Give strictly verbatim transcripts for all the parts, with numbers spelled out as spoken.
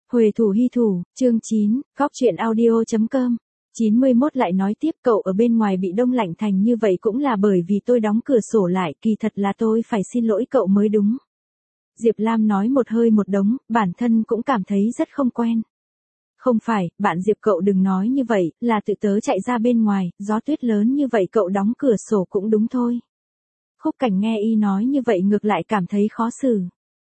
Huề thủ hy thủ, chương chín, góc truyện audio.com. chín mươi mốt lại nói tiếp, cậu ở bên ngoài bị đông lạnh thành như vậy cũng là bởi vì tôi đóng cửa sổ lại, kỳ thật là tôi phải xin lỗi cậu mới đúng. Diệp Lam nói một hơi một đống, bản thân cũng cảm thấy rất không quen. Không phải, bạn Diệp cậu đừng nói như vậy, là tự tớ chạy ra bên ngoài, gió tuyết lớn như vậy cậu đóng cửa sổ cũng đúng thôi. Khúc Cảnh nghe y nói như vậy ngược lại cảm thấy khó xử.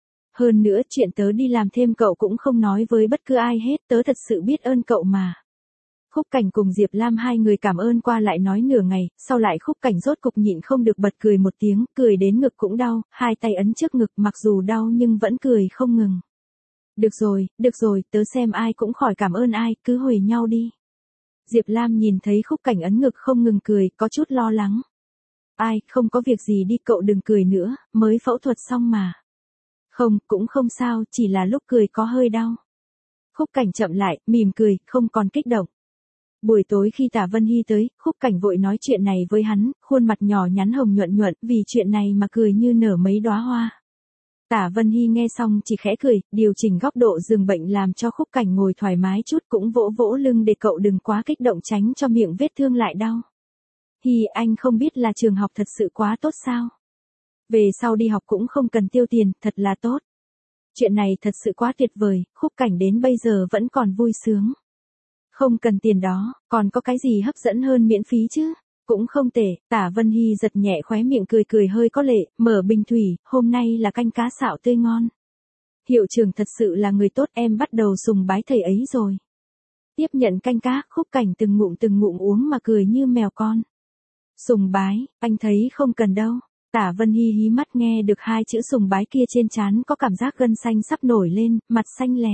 Hơn nữa chuyện tớ đi làm thêm cậu cũng không nói với bất cứ ai hết, tớ thật sự biết ơn cậu mà. Khúc Cảnh cùng Diệp Lam hai người cảm ơn qua lại nói nửa ngày, sau lại Khúc Cảnh rốt cục nhịn không được bật cười một tiếng, cười đến ngực cũng đau, hai tay ấn trước ngực mặc dù đau nhưng vẫn cười không ngừng. Được rồi, được rồi, tớ xem ai cũng khỏi cảm ơn ai, cứ huề nhau đi. Diệp Lam nhìn thấy Khúc Cảnh ấn ngực không ngừng cười, có chút lo lắng. Ai, không có việc gì đi cậu đừng cười nữa, mới phẫu thuật xong mà. Không, cũng không sao, chỉ là lúc cười có hơi đau. Khúc Cảnh chậm lại, mỉm cười, không còn kích động. Buổi tối khi Tả Vân Hy tới, Khúc Cảnh vội nói chuyện này với hắn, khuôn mặt nhỏ nhắn hồng nhuận nhuận, vì chuyện này mà cười như nở mấy đóa hoa. Tả Vân Hy nghe xong chỉ khẽ cười, điều chỉnh góc độ giường bệnh làm cho Khúc Cảnh ngồi thoải mái chút, cũng vỗ vỗ lưng để cậu đừng quá kích động tránh cho miệng vết thương lại đau. Hy, anh không biết là trường học thật sự quá tốt sao? Về sau đi học cũng không cần tiêu tiền, thật là tốt. Chuyện này thật sự quá tuyệt vời, Khúc Cảnh đến bây giờ vẫn còn vui sướng. Không cần tiền đó, còn có cái gì hấp dẫn hơn miễn phí chứ? Cũng không tệ, Tả Vân Hy giật nhẹ khóe miệng cười cười hơi có lệ, mở bình thủy, hôm nay là canh cá xạo tươi ngon. Hiệu trưởng thật sự là người tốt, em bắt đầu sùng bái thầy ấy rồi. Tiếp nhận canh cá, Khúc Cảnh từng ngụm từng ngụm uống mà cười như mèo con. Sùng bái, anh thấy không cần đâu. Tả Vân Hy hí mắt nghe được hai chữ sùng bái kia trên trán có cảm giác gân xanh sắp nổi lên, mặt xanh lè.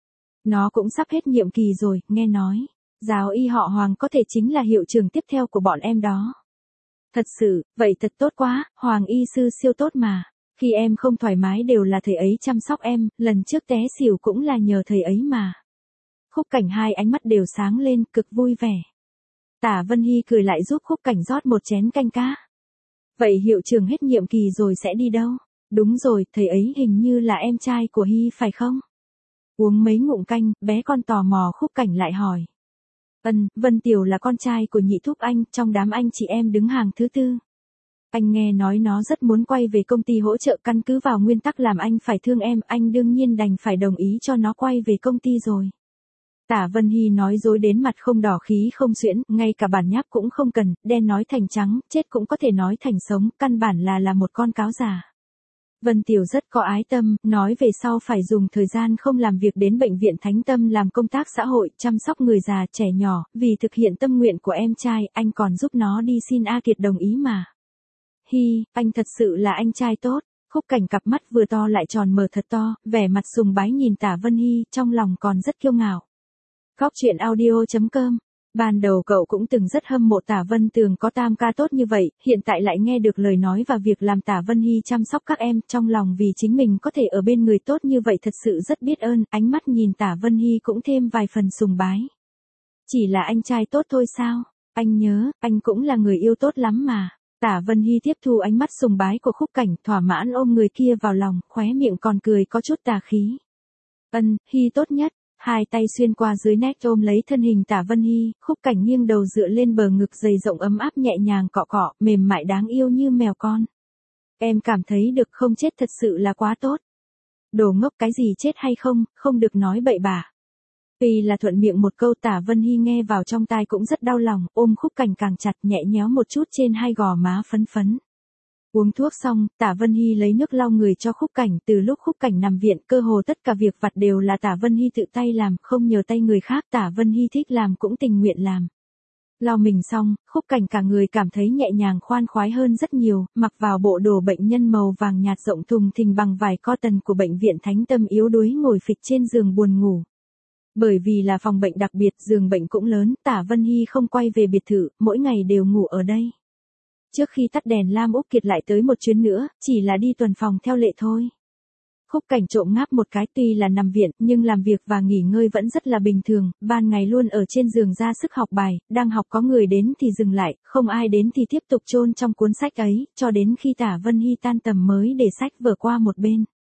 Nó cũng sắp hết nhiệm kỳ rồi, nghe nói. Giáo y họ Hoàng có thể chính là hiệu trưởng tiếp theo của bọn em đó. Thật sự, vậy thật tốt quá, Hoàng y sư siêu tốt mà. Khi em không thoải mái đều là thầy ấy chăm sóc em, lần trước té xỉu cũng là nhờ thầy ấy mà. Khúc Cảnh hai ánh mắt đều sáng lên, cực vui vẻ. Tả Vân Hy cười lại giúp Khúc Cảnh rót một chén canh cá. Vậy hiệu trưởng hết nhiệm kỳ rồi sẽ đi đâu? Đúng rồi, thầy ấy hình như là em trai của Hy phải không? Uống mấy ngụm canh, bé con tò mò Khúc Cảnh lại hỏi. Ân, Vân Tiểu là con trai của nhị thúc anh, trong đám anh chị em đứng hàng thứ tư. Anh nghe nói nó rất muốn quay về công ty hỗ trợ, căn cứ vào nguyên tắc làm anh phải thương em, anh đương nhiên đành phải đồng ý cho nó quay về công ty rồi. Tả Vân Hy nói dối đến mặt không đỏ khí không xuyễn, ngay cả bản nháp cũng không cần, đen nói thành trắng, chết cũng có thể nói thành sống, căn bản là là một con cáo già. Vân Tiểu rất có ái tâm, nói về sau phải dùng thời gian không làm việc đến bệnh viện Thánh Tâm làm công tác xã hội, chăm sóc người già trẻ nhỏ, vì thực hiện tâm nguyện của em trai, anh còn giúp nó đi xin A Kiệt đồng ý mà. Hi, anh thật sự là anh trai tốt. Khúc Cảnh cặp mắt vừa to lại tròn mở thật to, vẻ mặt sùng bái nhìn Tả Vân Hy, trong lòng còn rất kiêu ngạo. Góc truyện audio.com. Ban đầu cậu cũng từng rất hâm mộ Tả Vân Tường có tam ca tốt như vậy, hiện tại lại nghe được lời nói và việc làm Tả Vân Hy chăm sóc các em, trong lòng vì chính mình có thể ở bên người tốt như vậy thật sự rất biết ơn, ánh mắt nhìn Tả Vân Hy cũng thêm vài phần sùng bái. Chỉ là anh trai tốt thôi sao? Anh nhớ, anh cũng là người yêu tốt lắm mà. Tả Vân Hy tiếp thu ánh mắt sùng bái của Khúc Cảnh, thỏa mãn ôm người kia vào lòng, khóe miệng còn cười có chút tà khí. Ân, Hy tốt nhất. Hai tay xuyên qua dưới nách ôm lấy thân hình Tả Vân Hy, Khúc Cảnh nghiêng đầu dựa lên bờ ngực dày rộng ấm áp nhẹ nhàng cọ cọ, mềm mại đáng yêu như mèo con. Em cảm thấy được không, chết thật sự là quá tốt. Đồ ngốc, cái gì chết hay không, không được nói bậy bạ. Tuy là thuận miệng một câu, Tả Vân Hy nghe vào trong tai cũng rất đau lòng, ôm Khúc Cảnh càng chặt, nhẹ nhéo một chút trên hai gò má phấn phấn. Uống thuốc xong, Tả Vân Hy lấy nước lau người cho Khúc Cảnh, từ lúc Khúc Cảnh nằm viện, cơ hồ tất cả việc vặt đều là Tả Vân Hy tự tay làm, không nhờ tay người khác, Tả Vân Hy thích làm cũng tình nguyện làm. Lau mình xong, Khúc Cảnh cả người cảm thấy nhẹ nhàng khoan khoái hơn rất nhiều, mặc vào bộ đồ bệnh nhân màu vàng nhạt rộng thùng thình bằng vải cotton của bệnh viện Thánh Tâm, yếu đuối ngồi phịch trên giường buồn ngủ. Bởi vì là phòng bệnh đặc biệt, giường bệnh cũng lớn, Tả Vân Hy không quay về biệt thự, mỗi ngày đều ngủ ở đây. Trước khi tắt đèn Lam Úc Kiệt lại tới một chuyến nữa, chỉ là đi tuần phòng theo lệ thôi. Khúc Cảnh trộm ngáp một cái, tuy là nằm viện, nhưng làm việc và nghỉ ngơi vẫn rất là bình thường, ban ngày luôn ở trên giường ra sức học bài, đang học có người đến thì dừng lại, không ai đến thì tiếp tục chôn trong cuốn sách ấy, cho đến khi Tả Vân Hy tan tầm mới để sách vở qua một bên.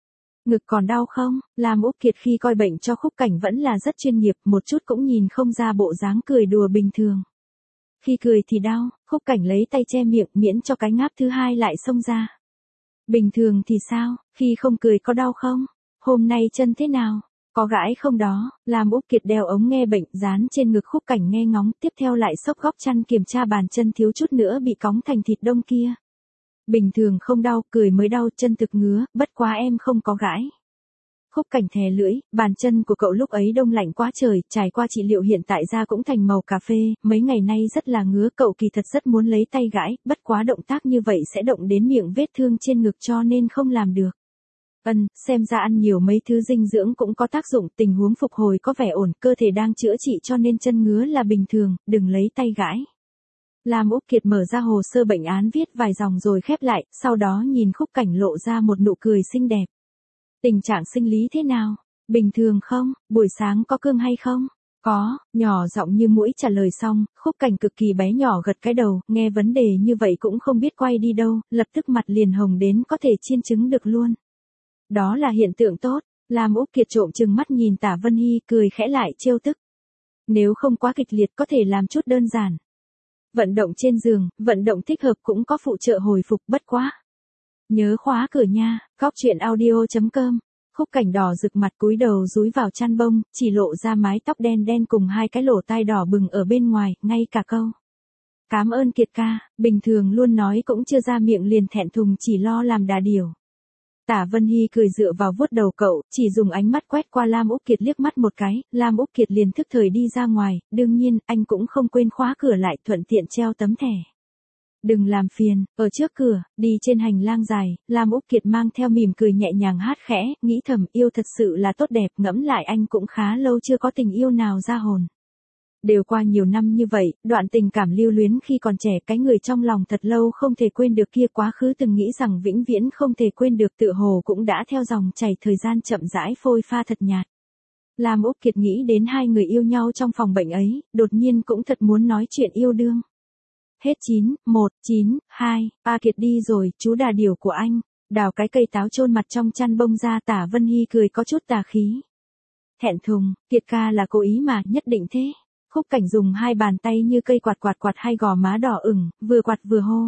Ngực còn đau không? Lam Úc Kiệt khi coi bệnh cho Khúc Cảnh vẫn là rất chuyên nghiệp, một chút cũng nhìn không ra bộ dáng cười đùa bình thường. Khi cười thì đau, Khúc Cảnh lấy tay che miệng miễn cho cái ngáp thứ hai lại xông ra. Bình thường thì sao, khi không cười có đau không? Hôm nay chân thế nào? Có gãi không đó? Lam Úc Kiệt đeo ống nghe bệnh dán trên ngực Khúc Cảnh nghe ngóng, tiếp theo lại xốc góc chăn kiểm tra bàn chân thiếu chút nữa bị cóng thành thịt đông kia. Bình thường không đau, cười mới đau, chân thực ngứa, bất quá em không có gãi. Khúc Cảnh thè lưỡi, bàn chân của cậu lúc ấy đông lạnh quá trời, trải qua trị liệu hiện tại da cũng thành màu cà phê, mấy ngày nay rất là ngứa, cậu kỳ thật rất muốn lấy tay gãi, bất quá động tác như vậy sẽ động đến miệng vết thương trên ngực cho nên không làm được. Ân, xem ra ăn nhiều mấy thứ dinh dưỡng cũng có tác dụng, tình huống phục hồi có vẻ ổn, cơ thể đang chữa trị cho nên chân ngứa là bình thường, đừng lấy tay gãi. Lam Úc Kiệt mở ra hồ sơ bệnh án viết vài dòng rồi khép lại, sau đó nhìn Khúc Cảnh lộ ra một nụ cười xinh đẹp. Tình trạng sinh lý thế nào? Bình thường không? Buổi sáng có cương hay không? Có, nhỏ giọng như muỗi trả lời xong, Khúc Cảnh cực kỳ bé nhỏ gật cái đầu, nghe vấn đề như vậy cũng không biết quay đi đâu, lập tức mặt liền hồng đến có thể chiên trứng được luôn. Đó là hiện tượng tốt, Lam Úc Kiệt trộm chừng mắt nhìn Tả Vân Hy cười khẽ lại trêu tức. Nếu không quá kịch liệt có thể làm chút đơn giản. Vận động trên giường, vận động thích hợp cũng có phụ trợ hồi phục bất quá. Nhớ khóa cửa nha, góc chuyện audio chấm com. Khúc Cảnh đỏ rực mặt cúi đầu dúi vào chăn bông, chỉ lộ ra mái tóc đen đen cùng hai cái lỗ tai đỏ bừng ở bên ngoài, ngay cả câu. Cám ơn Kiệt ca, bình thường luôn nói cũng chưa ra miệng liền thẹn thùng chỉ lo làm đà điểu. Tả Vân Hy cười dựa vào vuốt đầu cậu, chỉ dùng ánh mắt quét qua Lam Úc Kiệt liếc mắt một cái, Lam Úc Kiệt liền thức thời đi ra ngoài, đương nhiên, anh cũng không quên khóa cửa lại thuận tiện treo tấm thẻ. Đừng làm phiền, ở trước cửa, đi trên hành lang dài, Lam Úc Kiệt mang theo mỉm cười nhẹ nhàng hát khẽ, nghĩ thầm yêu thật sự là tốt đẹp, ngẫm lại anh cũng khá lâu chưa có tình yêu nào ra hồn. Đều qua nhiều năm như vậy, đoạn tình cảm lưu luyến khi còn trẻ cái người trong lòng thật lâu không thể quên được kia quá khứ từng nghĩ rằng vĩnh viễn không thể quên được tựa hồ cũng đã theo dòng chảy thời gian chậm rãi phôi pha thật nhạt. Lam Úc Kiệt nghĩ đến hai người yêu nhau trong phòng bệnh ấy, đột nhiên cũng thật muốn nói chuyện yêu đương. Hết chín, một, chín, hai, A Kiệt đi rồi, chú đà điểu của anh, đào cái cây táo chôn mặt trong chăn bông ra. Tả Vân Hy cười có chút tà khí. Thẹn thùng, Kiệt ca là cố ý mà, nhất định thế. Khúc Cảnh dùng hai bàn tay như cây quạt quạt quạt hai gò má đỏ ửng, vừa quạt vừa hô.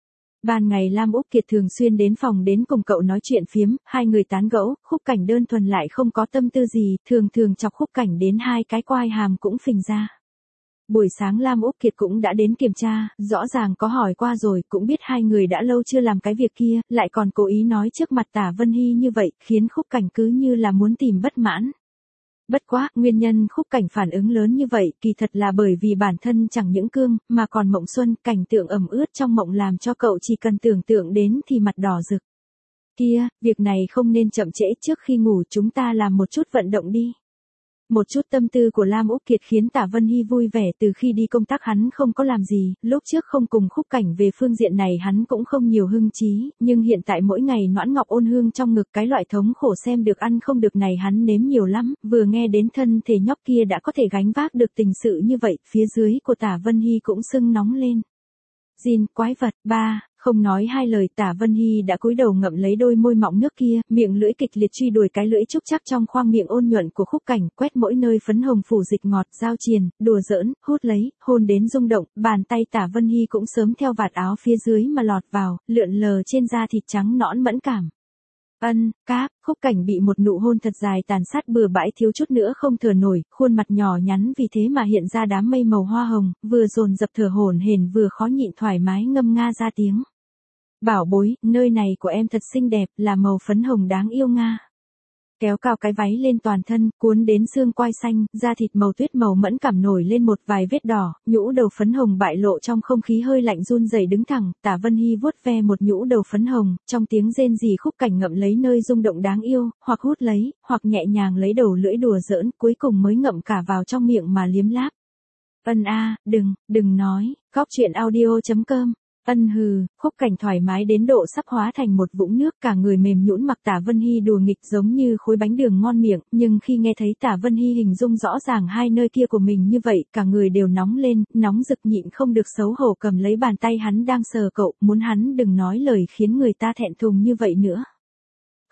Ban ngày Lam Úc Kiệt thường xuyên đến phòng đến cùng cậu nói chuyện phiếm, hai người tán gẫu, Khúc Cảnh đơn thuần lại không có tâm tư gì, thường thường chọc Khúc Cảnh đến hai cái quai hàm cũng phình ra. Buổi sáng Lam Úc Kiệt cũng đã đến kiểm tra, rõ ràng có hỏi qua rồi, cũng biết hai người đã lâu chưa làm cái việc kia, lại còn cố ý nói trước mặt Tả Vân Hy như vậy, khiến Khúc Cảnh cứ như là muốn tìm bất mãn. Bất quá, nguyên nhân Khúc Cảnh phản ứng lớn như vậy, kỳ thật là bởi vì bản thân chẳng những cương, mà còn mộng xuân, cảnh tượng ẩm ướt trong mộng làm cho cậu chỉ cần tưởng tượng đến thì mặt đỏ rực. Kia, việc này không nên chậm trễ, trước khi ngủ chúng ta làm một chút vận động đi. Một chút tâm tư của Lam Úc Kiệt khiến Tả Vân Hy vui vẻ, từ khi đi công tác hắn không có làm gì, lúc trước không cùng Khúc Cảnh về phương diện này hắn cũng không nhiều hưng trí, nhưng hiện tại mỗi ngày noãn ngọc ôn hương trong ngực cái loại thống khổ xem được ăn không được này hắn nếm nhiều lắm, vừa nghe đến thân thể nhóc kia đã có thể gánh vác được tình sự như vậy, phía dưới của Tả Vân Hy cũng sưng nóng lên. Jin, quái vật, ba. Không nói hai lời Tả Vân Hy đã cúi đầu ngậm lấy đôi môi mọng nước kia, miệng lưỡi kịch liệt truy đuổi cái lưỡi trúc chắc trong khoang miệng ôn nhuận của Khúc Cảnh, quét mỗi nơi phấn hồng phủ dịch ngọt, giao triền, đùa giỡn, hút lấy, hôn đến rung động, bàn tay Tả Vân Hy cũng sớm theo vạt áo phía dưới mà lọt vào, lượn lờ trên da thịt trắng nõn mẫn cảm. Ân, cáp, Khúc Cảnh bị một nụ hôn thật dài tàn sát bừa bãi thiếu chút nữa không thở nổi, khuôn mặt nhỏ nhắn vì thế mà hiện ra đám mây màu hoa hồng, vừa dồn dập thở hổn hển vừa khó nhịn thoải mái ngâm nga ra tiếng. Bảo bối, nơi này của em thật xinh đẹp, là màu phấn hồng đáng yêu nga. Kéo cao cái váy lên toàn thân, cuốn đến xương quai xanh, da thịt màu tuyết màu mẫn cảm nổi lên một vài vết đỏ, nhũ đầu phấn hồng bại lộ trong không khí hơi lạnh run rẩy đứng thẳng, Tả Vân Hy vuốt ve một nhũ đầu phấn hồng, trong tiếng rên rỉ Khúc Cảnh ngậm lấy nơi rung động đáng yêu, hoặc hút lấy, hoặc nhẹ nhàng lấy đầu lưỡi đùa giỡn, cuối cùng mới ngậm cả vào trong miệng mà liếm láp. Ân a, đừng, đừng nói, góc chuyện audio chấm com. Ân hừ, Khúc Cảnh thoải mái đến độ sắp hóa thành một vũng nước, cả người mềm nhũn mặc Tả Vân Hy đùa nghịch giống như khối bánh đường ngon miệng, nhưng khi nghe thấy Tả Vân Hy hình dung rõ ràng hai nơi kia của mình như vậy, cả người đều nóng lên, nóng rực nhịn không được xấu hổ cầm lấy bàn tay hắn đang sờ cậu, muốn hắn đừng nói lời khiến người ta thẹn thùng như vậy nữa.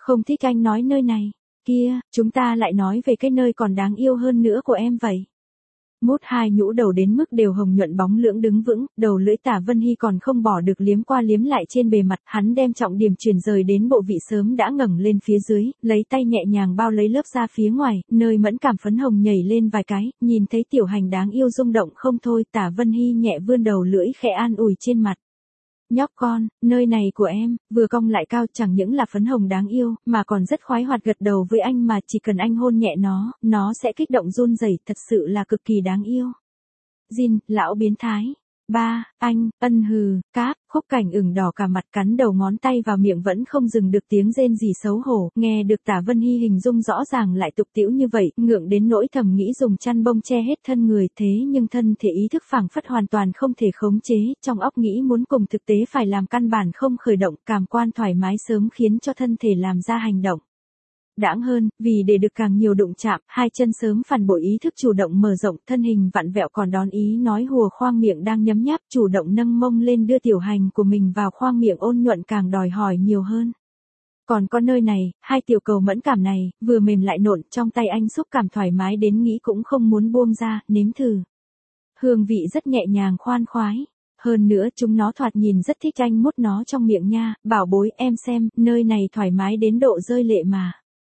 Không thích anh nói nơi này. Kia, chúng ta lại nói về cái nơi còn đáng yêu hơn nữa của em vậy. Mút hai nhũ đầu đến mức đều hồng nhuận bóng lưỡng đứng vững, đầu lưỡi Tả Vân Hy còn không bỏ được liếm qua liếm lại trên bề mặt, hắn đem trọng điểm chuyển rời đến bộ vị sớm đã ngẩng lên phía dưới, lấy tay nhẹ nhàng bao lấy lớp da phía ngoài, nơi mẫn cảm phấn hồng nhảy lên vài cái, nhìn thấy tiểu hành đáng yêu rung động không thôi, Tả Vân Hy nhẹ vươn đầu lưỡi khẽ an ủi trên mặt. Nhóc con, nơi này của em, vừa cong lại cao chẳng những là phấn hồng đáng yêu, mà còn rất khoái hoạt gật đầu với anh mà chỉ cần anh hôn nhẹ nó, nó sẽ kích động run rẩy, thật sự là cực kỳ đáng yêu. Jin, lão biến thái. Ba, anh, ân hừ, cáp, Khúc Cảnh ửng đỏ cả mặt cắn đầu ngón tay vào miệng vẫn không dừng được tiếng rên gì xấu hổ, nghe được Tả Vân Hy hình dung rõ ràng lại tục tĩu như vậy, ngượng đến nỗi thầm nghĩ dùng chăn bông che hết thân người thế nhưng thân thể ý thức phảng phất hoàn toàn không thể khống chế, trong óc nghĩ muốn cùng thực tế phải làm căn bản không khởi động, cảm quan thoải mái sớm khiến cho thân thể làm ra hành động. Đãng hơn, vì để được càng nhiều đụng chạm, hai chân sớm phản bội ý thức chủ động mở rộng, thân hình vặn vẹo còn đón ý nói hùa khoang miệng đang nhấm nháp, chủ động nâng mông lên đưa tiểu hành của mình vào khoang miệng ôn nhuận càng đòi hỏi nhiều hơn. Còn có nơi này, hai tiểu cầu mẫn cảm này, vừa mềm lại nộn, trong tay anh xúc cảm thoải mái đến nghĩ cũng không muốn buông ra, nếm thử. Hương vị rất nhẹ nhàng khoan khoái. Hơn nữa chúng nó thoạt nhìn rất thích anh mút nó trong miệng nha, bảo bối em xem, nơi này thoải mái đến độ rơi lệ mà.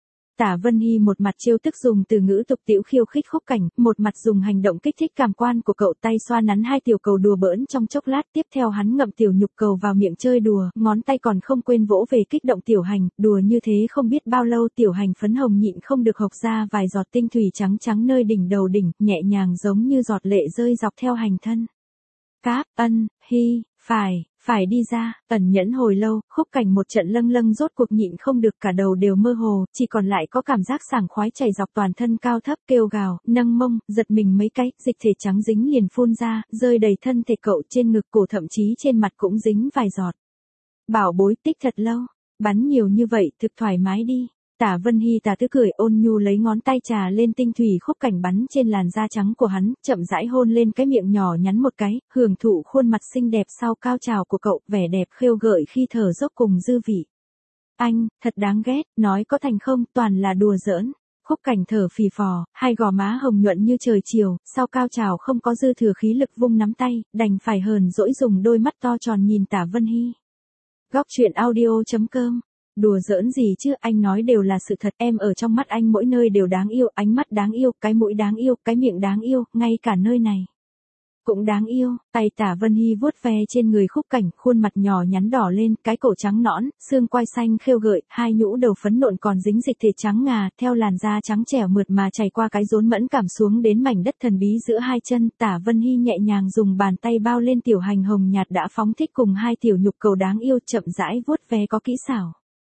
Tả Vân Hy một mặt trêu tức dùng từ ngữ tục tĩu khiêu khích Khúc Cảnh, một mặt dùng hành động kích thích cảm quan của cậu, tay xoa nắn hai tiểu cầu đùa bỡn trong chốc lát, tiếp theo hắn ngậm tiểu nhục cầu vào miệng chơi đùa, ngón tay còn không quên vỗ về kích động tiểu hành, đùa như thế không biết bao lâu tiểu hành phấn hồng nhịn không được hộc ra vài giọt tinh thủy trắng trắng nơi đỉnh đầu đỉnh, nhẹ nhàng giống như giọt lệ rơi dọc theo hành thân. Cáp, ân, hy, phải, phải đi ra, ẩn nhẫn hồi lâu, Khúc Cảnh một trận lâng lâng rốt cuộc nhịn không được cả đầu đều mơ hồ, chỉ còn lại có cảm giác sảng khoái chảy dọc toàn thân cao thấp kêu gào, nâng mông, giật mình mấy cái, dịch thể trắng dính liền phun ra, rơi đầy thân thể cậu trên ngực cổ thậm chí trên mặt cũng dính vài giọt. Bảo bối tích thật lâu, bắn nhiều như vậy thực thoải mái đi. Tả Vân Hy tà tứ cười ôn nhu lấy ngón tay trà lên tinh thủy Khúc Cảnh bắn trên làn da trắng của hắn, chậm rãi hôn lên cái miệng nhỏ nhắn một cái, hưởng thụ khuôn mặt xinh đẹp sau cao trào của cậu, vẻ đẹp khêu gợi khi thở dốc cùng dư vị. Anh, thật đáng ghét, nói có thành không, toàn là đùa giỡn. Khúc Cảnh thở phì phò, hai gò má hồng nhuận như trời chiều, sau cao trào không có dư thừa khí lực vung nắm tay, đành phải hờn dỗi dùng đôi mắt to tròn nhìn Tả Vân Hy. Góc truyện audio chấm com. Đùa giỡn gì chứ, anh nói đều là sự thật, em ở trong mắt anh mỗi nơi đều đáng yêu, ánh mắt đáng yêu, cái mũi đáng yêu, cái miệng đáng yêu, ngay cả nơi này cũng đáng yêu. Tay Tả Vân Hy vuốt ve trên người Khúc Cảnh, khuôn mặt nhỏ nhắn đỏ lên, cái cổ trắng nõn, xương quai xanh khêu gợi, hai nhũ đầu phấn nộn còn dính dịch thể trắng ngà, theo làn da trắng trẻo mượt mà chảy qua cái rốn mẫn cảm xuống đến mảnh đất thần bí giữa hai chân. Tả Vân Hy nhẹ nhàng dùng bàn tay bao lên tiểu hành hồng nhạt đã phóng thích cùng hai tiểu nhục cầu đáng yêu, chậm rãi vuốt ve có kỹ xảo.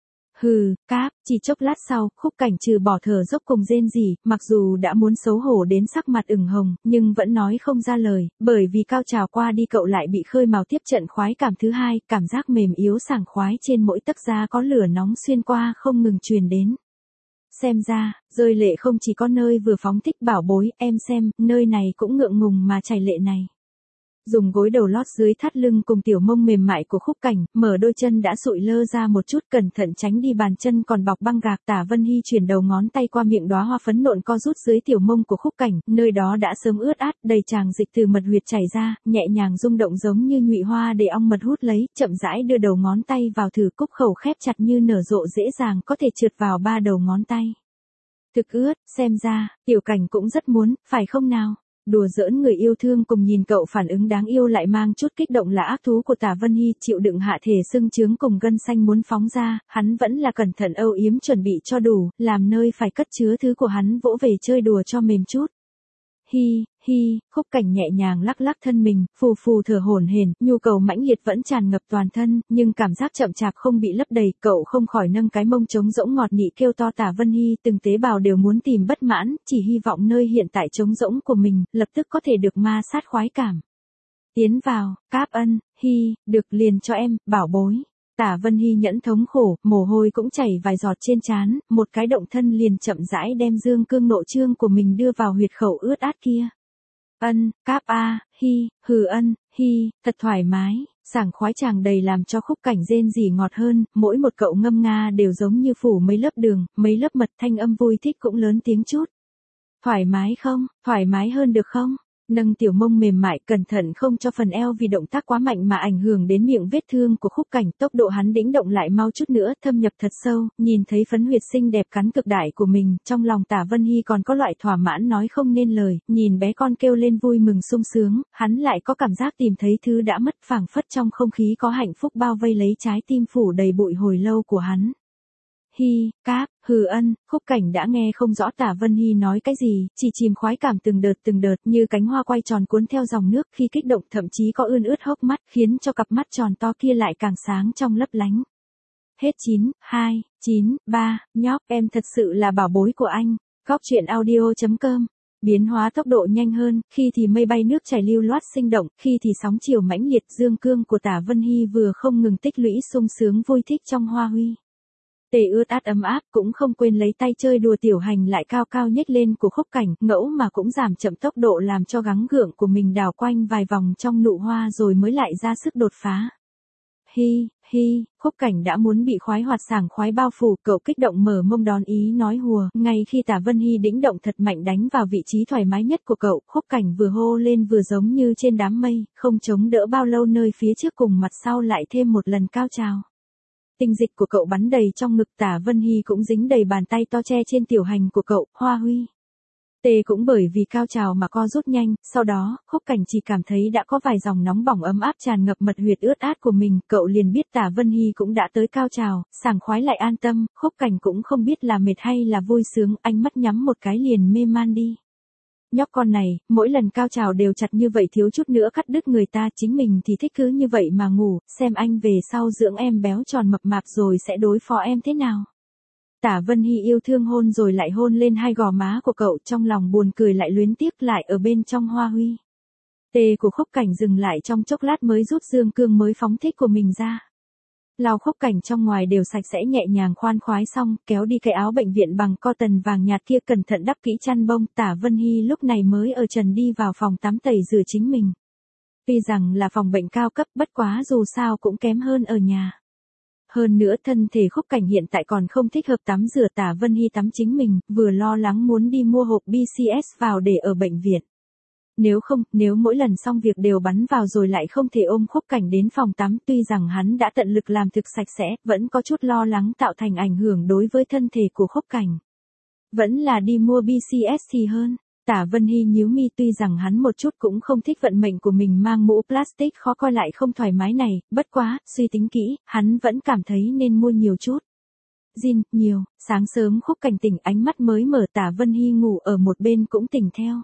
Hừ, cáp, chỉ chốc lát sau, Khúc Cảnh trừ bỏ thở dốc cùng rên rỉ, mặc dù đã muốn xấu hổ đến sắc mặt ửng hồng, nhưng vẫn nói không ra lời, bởi vì cao trào qua đi cậu lại bị khơi mào tiếp trận khoái cảm thứ hai, cảm giác mềm yếu sảng khoái trên mỗi tấc da có lửa nóng xuyên qua không ngừng truyền đến. Xem ra, rơi lệ không chỉ có nơi vừa phóng thích bảo bối, em xem, nơi này cũng ngượng ngùng mà chảy lệ này. Dùng gối đầu lót dưới thắt lưng cùng tiểu mông mềm mại của Khúc Cảnh, mở đôi chân đã sụi lơ ra một chút, cẩn thận tránh đi bàn chân còn bọc băng gạc. Tả Vân Hy chuyển đầu ngón tay qua miệng đóa hoa phấn nộn co rút dưới tiểu mông của Khúc Cảnh, nơi đó đã sớm ướt át, đầy tràng dịch từ mật huyệt chảy ra, nhẹ nhàng rung động giống như nhụy hoa để ong mật hút lấy, chậm rãi đưa đầu ngón tay vào thử, cúc khẩu khép chặt như nở rộ dễ dàng có thể trượt vào ba đầu ngón tay. Thực ướt, xem ra, tiểu Cảnh cũng rất muốn, phải không nào? Đùa giỡn người yêu thương cùng nhìn cậu phản ứng đáng yêu lại mang chút kích động là ác thú của Tả Vân Hy, chịu đựng hạ thể sưng trướng cùng gân xanh muốn phóng ra, hắn vẫn là cẩn thận âu yếm chuẩn bị cho đủ, làm nơi phải cất chứa thứ của hắn vỗ về chơi đùa cho mềm chút. Hi, hi, Khúc Cảnh nhẹ nhàng lắc lắc thân mình, phù phù thở hổn hển, nhu cầu mãnh liệt vẫn tràn ngập toàn thân, nhưng cảm giác chậm chạp không bị lấp đầy, cậu không khỏi nâng cái mông trống rỗng ngọt nị kêu to. Tả Vân Hy từng tế bào đều muốn tìm bất mãn, chỉ hy vọng nơi hiện tại trống rỗng của mình, lập tức có thể được ma sát khoái cảm. Tiến vào, cáp ân, hi, được liền cho em, bảo bối. Tả Vân Hy nhẫn thống khổ, mồ hôi cũng chảy vài giọt trên trán, một cái động thân liền chậm rãi đem dương cương nộ trương của mình đưa vào huyệt khẩu ướt át kia. Ân, cáp a, hi, hừ ân, hi, thật thoải mái. Sảng khoái tràn đầy làm cho khúc cảnh rên rỉ ngọt hơn, mỗi một cậu ngâm nga đều giống như phủ mấy lớp đường, mấy lớp mật, thanh âm vui thích cũng lớn tiếng chút. Thoải mái không, thoải mái hơn được không? Nâng tiểu mông mềm mại cẩn thận không cho phần eo vì động tác quá mạnh mà ảnh hưởng đến miệng vết thương của khúc cảnh, tốc độ hắn đĩnh động lại mau chút nữa, thâm nhập thật sâu, nhìn thấy phấn huyệt xinh đẹp cắn cực đại của mình, trong lòng Tả Vân Hy còn có loại thỏa mãn nói không nên lời, nhìn bé con kêu lên vui mừng sung sướng, hắn lại có cảm giác tìm thấy thứ đã mất, phảng phất trong không khí có hạnh phúc bao vây lấy trái tim phủ đầy bụi hồi lâu của hắn. Hi, cáp, hừ ân, khúc cảnh đã nghe không rõ Tả Vân Hy nói cái gì, chỉ chìm khoái cảm từng đợt từng đợt như cánh hoa quay tròn cuốn theo dòng nước khi kích động thậm chí có ươn ướt hốc mắt khiến cho cặp mắt tròn to kia lại càng sáng trong lấp lánh. Hết chín, hai, chín, ba, nhóc em thật sự là bảo bối của anh, góc truyện audio chấm com. Biến hóa tốc độ nhanh hơn, khi thì mây bay nước chảy lưu loát sinh động, khi thì sóng chiều mãnh liệt dương cương của Tả Vân Hy vừa không ngừng tích lũy sung sướng vui thích trong hoa huy. Tề ướt át ấm áp cũng không quên lấy tay chơi đùa tiểu hành lại cao cao nhếch lên của khúc cảnh, ngẫu mà cũng giảm chậm tốc độ làm cho gắng gượng của mình đảo quanh vài vòng trong nụ hoa rồi mới lại ra sức đột phá. Hi, hi, khúc cảnh đã muốn bị khoái hoạt sảng khoái bao phủ, cậu kích động mở mông đón ý nói hùa, ngay khi Tả Vân Hy đĩnh động thật mạnh đánh vào vị trí thoải mái nhất của cậu, khúc cảnh vừa hô lên vừa giống như trên đám mây, không chống đỡ bao lâu nơi phía trước cùng mặt sau lại thêm một lần cao trào. Tinh dịch của cậu bắn đầy trong ngực, Tả Vân Hy cũng dính đầy bàn tay to che trên tiểu hành của cậu, hoa huy. Tê cũng bởi vì cao trào mà co rút nhanh, sau đó, khúc cảnh chỉ cảm thấy đã có vài dòng nóng bỏng ấm áp tràn ngập mật huyệt ướt át của mình, cậu liền biết Tả Vân Hy cũng đã tới cao trào, sảng khoái lại an tâm, khúc cảnh cũng không biết là mệt hay là vui sướng, ánh mắt nhắm một cái liền mê man đi. Nhóc con này, mỗi lần cao trào đều chặt như vậy thiếu chút nữa cắt đứt người ta, chính mình thì thích cứ như vậy mà ngủ, xem anh về sau dưỡng em béo tròn mập mạp rồi sẽ đối phó em thế nào. Tả Vân Hy yêu thương hôn rồi lại hôn lên hai gò má của cậu, trong lòng buồn cười lại luyến tiếc lại ở bên trong hoa huy. Tê của khúc cảnh dừng lại trong chốc lát mới rút dương cương mới phóng thích của mình ra. Lau khúc cảnh trong ngoài đều sạch sẽ nhẹ nhàng khoan khoái xong, kéo đi cái áo bệnh viện bằng cotton vàng nhạt kia cẩn thận đắp kỹ chăn bông, Tả Vân Hy lúc này mới ở trần đi vào phòng tắm tẩy rửa chính mình. Tuy rằng là phòng bệnh cao cấp, bất quá dù sao cũng kém hơn ở nhà. Hơn nữa thân thể khúc cảnh hiện tại còn không thích hợp tắm rửa, Tả Vân Hy tắm chính mình, vừa lo lắng muốn đi mua hộp bê xê ét vào để ở bệnh viện. Nếu không, nếu mỗi lần xong việc đều bắn vào rồi lại không thể ôm khúc cảnh đến phòng tắm, tuy rằng hắn đã tận lực làm thực sạch sẽ, vẫn có chút lo lắng tạo thành ảnh hưởng đối với thân thể của khúc cảnh. Vẫn là đi mua bê xê ét thì hơn. Tả Vân Hy nhíu mi, tuy rằng hắn một chút cũng không thích vận mệnh của mình mang mũ plastic khó coi lại không thoải mái này, bất quá, suy tính kỹ, hắn vẫn cảm thấy nên mua nhiều chút. Jin, nhiều, sáng sớm khúc cảnh tỉnh ánh mắt mới mở, Tả Vân Hy ngủ ở một bên cũng tỉnh theo.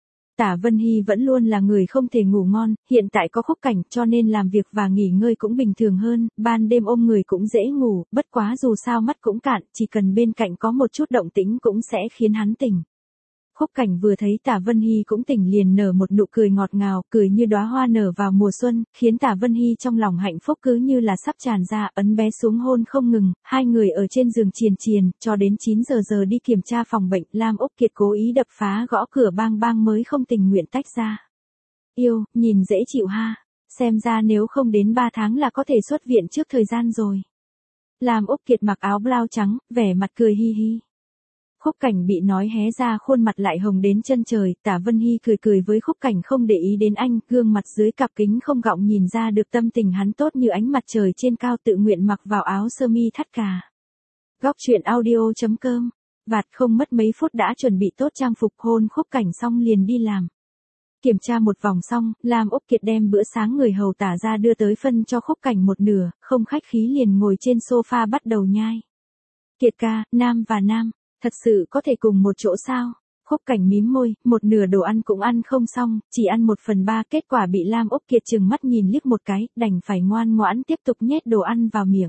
Tả Vân Hy vẫn luôn là người không thể ngủ ngon, hiện tại có khúc cảnh cho nên làm việc và nghỉ ngơi cũng bình thường hơn, ban đêm ôm người cũng dễ ngủ, bất quá dù sao mắt cũng cạn, chỉ cần bên cạnh có một chút động tĩnh cũng sẽ khiến hắn tỉnh. Khúc cảnh vừa thấy Tả Vân Hy cũng tỉnh liền nở một nụ cười ngọt ngào, cười như đóa hoa nở vào mùa xuân, khiến Tả Vân Hy trong lòng hạnh phúc cứ như là sắp tràn ra, ấn bé xuống hôn không ngừng, hai người ở trên giường triền triền, cho đến chín giờ giờ đi kiểm tra phòng bệnh, Lam Úc Kiệt cố ý đập phá gõ cửa bang bang mới không tình nguyện tách ra. Yêu, nhìn dễ chịu ha, xem ra nếu không đến ba tháng là có thể xuất viện trước thời gian rồi. Lam Úc Kiệt mặc áo blau trắng, vẻ mặt cười hi hi. Khúc cảnh bị nói hé ra khuôn mặt lại hồng đến chân trời, Tả Vân Hy cười cười với khúc cảnh không để ý đến anh, gương mặt dưới cặp kính không gọng nhìn ra được tâm tình hắn tốt như ánh mặt trời trên cao, tự nguyện mặc vào áo sơ mi thắt cà. Góc truyện audio chấm com, vạt không mất mấy phút đã chuẩn bị tốt trang phục, hôn khúc cảnh xong liền đi làm. Kiểm tra một vòng xong, Lam Úc Kiệt đem bữa sáng người hầu tả ra đưa tới phân cho khúc cảnh một nửa, không khách khí liền ngồi trên sofa bắt đầu nhai. Kiệt ca, nam và nam. Thật sự có thể cùng một chỗ sao? Khúc cảnh mím môi, một nửa đồ ăn cũng ăn không xong, chỉ ăn một phần ba, kết quả bị Lam Úc Kiệt trừng mắt nhìn liếc một cái, đành phải ngoan ngoãn tiếp tục nhét đồ ăn vào miệng.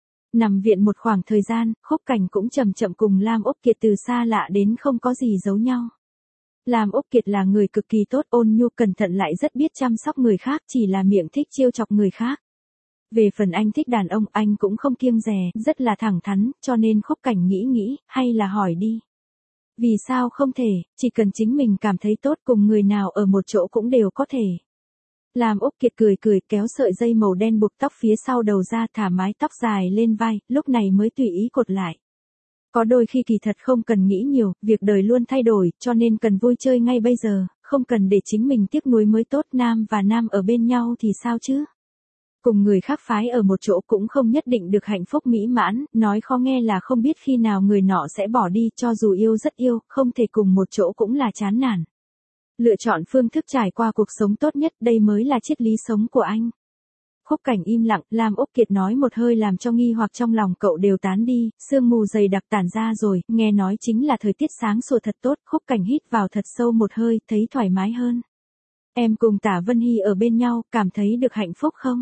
Nằm viện một khoảng thời gian, khúc cảnh cũng chậm chậm cùng Lam Úc Kiệt từ xa lạ đến không có gì giấu nhau. Lam Úc Kiệt là người cực kỳ tốt, ôn nhu cẩn thận lại rất biết chăm sóc người khác, chỉ là miệng thích trêu chọc người khác. Về phần anh thích đàn ông, anh cũng không kiêng dè, rất là thẳng thắn, cho nên khúc cảnh nghĩ nghĩ, hay là hỏi đi. Vì sao không thể, chỉ cần chính mình cảm thấy tốt cùng người nào ở một chỗ cũng đều có thể. Lam Úc Kiệt cười cười kéo sợi dây màu đen buộc tóc phía sau đầu ra, thả mái tóc dài lên vai, lúc này mới tùy ý cột lại. Có đôi khi kỳ thật không cần nghĩ nhiều, việc đời luôn thay đổi, cho nên cần vui chơi ngay bây giờ, không cần để chính mình tiếc nuối mới tốt. Nam và nam ở bên nhau thì sao chứ? Cùng người khác phái ở một chỗ cũng không nhất định được hạnh phúc mỹ mãn, nói khó nghe là không biết khi nào người nọ sẽ bỏ đi, cho dù yêu rất yêu, không thể cùng một chỗ cũng là chán nản. Lựa chọn phương thức trải qua cuộc sống tốt nhất, đây mới là triết lý sống của anh. Khúc Cảnh im lặng, Lam Úc Kiệt nói một hơi làm cho nghi hoặc trong lòng cậu đều tán đi, sương mù dày đặc tản ra rồi, nghe nói chính là thời tiết sáng sủa thật tốt. Khúc Cảnh hít vào thật sâu một hơi, thấy thoải mái hơn. Em cùng Tả Vân Hy ở bên nhau, cảm thấy được hạnh phúc không?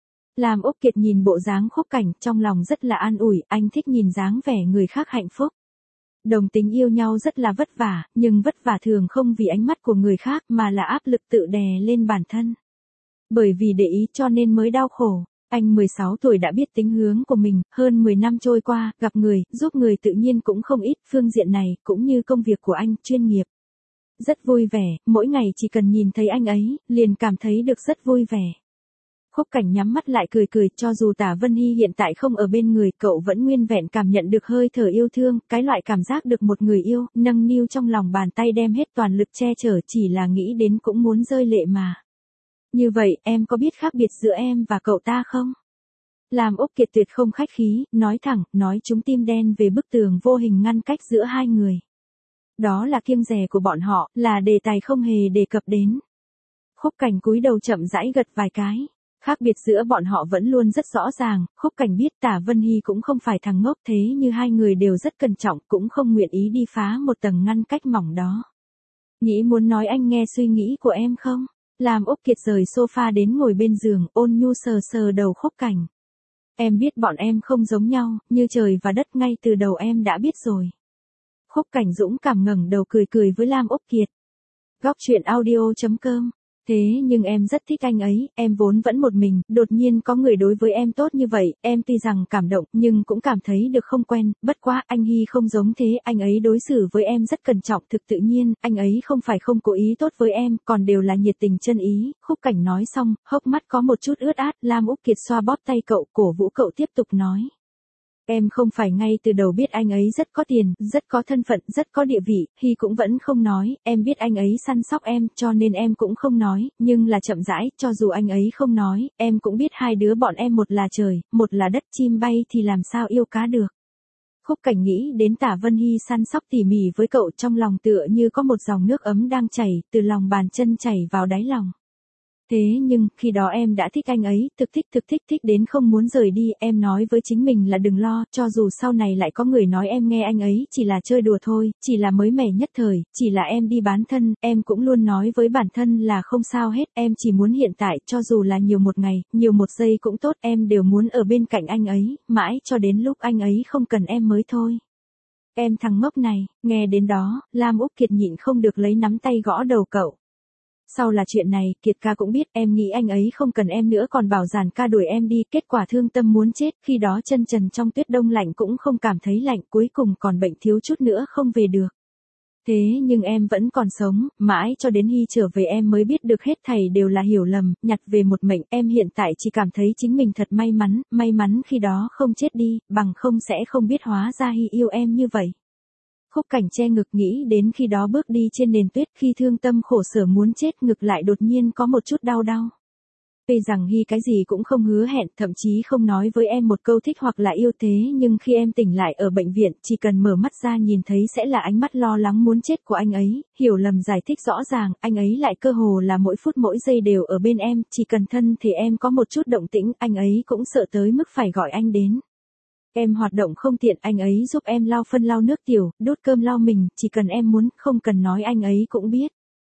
Lam Úc Kiệt nhìn bộ dáng Khúc Cảnh, trong lòng rất là an ủi, anh thích nhìn dáng vẻ người khác hạnh phúc. Đồng tính yêu nhau rất là vất vả, nhưng vất vả thường không vì ánh mắt của người khác mà là áp lực tự đè lên bản thân. Bởi vì để ý cho nên mới đau khổ. Anh mười sáu tuổi đã biết tính hướng của mình, hơn mười năm trôi qua, gặp người, giúp người tự nhiên cũng không ít, phương diện này, cũng như công việc của anh, chuyên nghiệp. Rất vui vẻ, mỗi ngày chỉ cần nhìn thấy anh ấy, liền cảm thấy được rất vui vẻ. Khúc Cảnh nhắm mắt lại cười cười, cho dù Tả Vân Hy hiện tại không ở bên người, cậu vẫn nguyên vẹn cảm nhận được hơi thở yêu thương, cái loại cảm giác được một người yêu, nâng niu trong lòng bàn tay đem hết toàn lực che chở, chỉ là nghĩ đến cũng muốn rơi lệ mà. Như vậy, em có biết khác biệt giữa em và cậu ta không? Lam Úc Kiệt tuyệt không khách khí, nói thẳng, nói trúng tim đen về bức tường vô hình ngăn cách giữa hai người. Đó là kiêng dè của bọn họ, là đề tài không hề đề cập đến. Khúc Cảnh cúi đầu chậm rãi gật vài cái. Khác biệt giữa bọn họ vẫn luôn rất rõ ràng, Khúc Cảnh biết Tả Vân Hy cũng không phải thằng ngốc, thế như hai người đều rất cẩn trọng, cũng không nguyện ý đi phá một tầng ngăn cách mỏng đó. Nghĩ muốn nói anh nghe suy nghĩ của em không? Lam Úc Kiệt rời sofa đến ngồi bên giường, ôn nhu sờ sờ đầu Khúc Cảnh. Em biết bọn em không giống nhau, như trời và đất, ngay từ đầu em đã biết rồi. Khúc Cảnh dũng cảm ngẩng đầu cười cười với Lam Úc Kiệt. Góc truyện audio chấm com. Thế nhưng em rất thích anh ấy, em vốn vẫn một mình, đột nhiên có người đối với em tốt như vậy, em tuy rằng cảm động, nhưng cũng cảm thấy được không quen, bất quá anh Hy không giống thế, anh ấy đối xử với em rất cẩn trọng, thực tự nhiên, anh ấy không phải không cố ý tốt với em, còn đều là nhiệt tình chân ý. Khúc Cảnh nói xong, hốc mắt có một chút ướt át, Lam Úc Kiệt xoa bóp tay cậu, cổ vũ cậu tiếp tục nói. Em không phải ngay từ đầu biết anh ấy rất có tiền, rất có thân phận, rất có địa vị, Hy cũng vẫn không nói, em biết anh ấy săn sóc em, cho nên em cũng không nói, nhưng là chậm rãi, cho dù anh ấy không nói, em cũng biết hai đứa bọn em một là trời, một là đất, chim bay thì làm sao yêu cá được. Khúc Cảnh nghĩ đến Tả Vân Hy săn sóc tỉ mỉ với cậu, trong lòng tựa như có một dòng nước ấm đang chảy, từ lòng bàn chân chảy vào đáy lòng. Thế nhưng, khi đó em đã thích anh ấy, thực thích thực thích thích đến không muốn rời đi, em nói với chính mình là đừng lo, cho dù sau này lại có người nói em nghe anh ấy chỉ là chơi đùa thôi, chỉ là mới mẻ nhất thời, chỉ là em đi bán thân, em cũng luôn nói với bản thân là không sao hết, em chỉ muốn hiện tại, cho dù là nhiều một ngày, nhiều một giây cũng tốt, em đều muốn ở bên cạnh anh ấy, mãi cho đến lúc anh ấy không cần em mới thôi. Em thằng ngốc này, nghe đến đó, Lam Úc Kiệt nhịn không được lấy nắm tay gõ đầu cậu. Sau là chuyện này, Kiệt ca cũng biết, em nghĩ anh ấy không cần em nữa còn bảo Giản ca đuổi em đi, kết quả thương tâm muốn chết, khi đó chân trần trong tuyết đông lạnh cũng không cảm thấy lạnh, cuối cùng còn bệnh thiếu chút nữa không về được. Thế nhưng em vẫn còn sống, mãi cho đến Hy trở về em mới biết được hết thảy đều là hiểu lầm, nhặt về một mệnh, em hiện tại chỉ cảm thấy chính mình thật may mắn, may mắn khi đó không chết đi, bằng không sẽ không biết hóa ra Hy yêu em như vậy. Khúc Cảnh che ngực nghĩ đến khi đó bước đi trên nền tuyết, khi thương tâm khổ sở muốn chết, ngực lại đột nhiên có một chút đau đau. Tuy rằng Hy cái gì cũng không hứa hẹn, thậm chí không nói với em một câu thích hoặc là yêu, thế nhưng khi em tỉnh lại ở bệnh viện, chỉ cần mở mắt ra nhìn thấy sẽ là ánh mắt lo lắng muốn chết của anh ấy, hiểu lầm giải thích rõ ràng, anh ấy lại cơ hồ là mỗi phút mỗi giây đều ở bên em, chỉ cần thân thì em có một chút động tĩnh, anh ấy cũng sợ tới mức phải gọi anh đến. Em hoạt động không tiện, anh ấy giúp em lau phân lau nước tiểu, đút cơm lau mình, chỉ cần em muốn, không cần nói anh ấy cũng biết.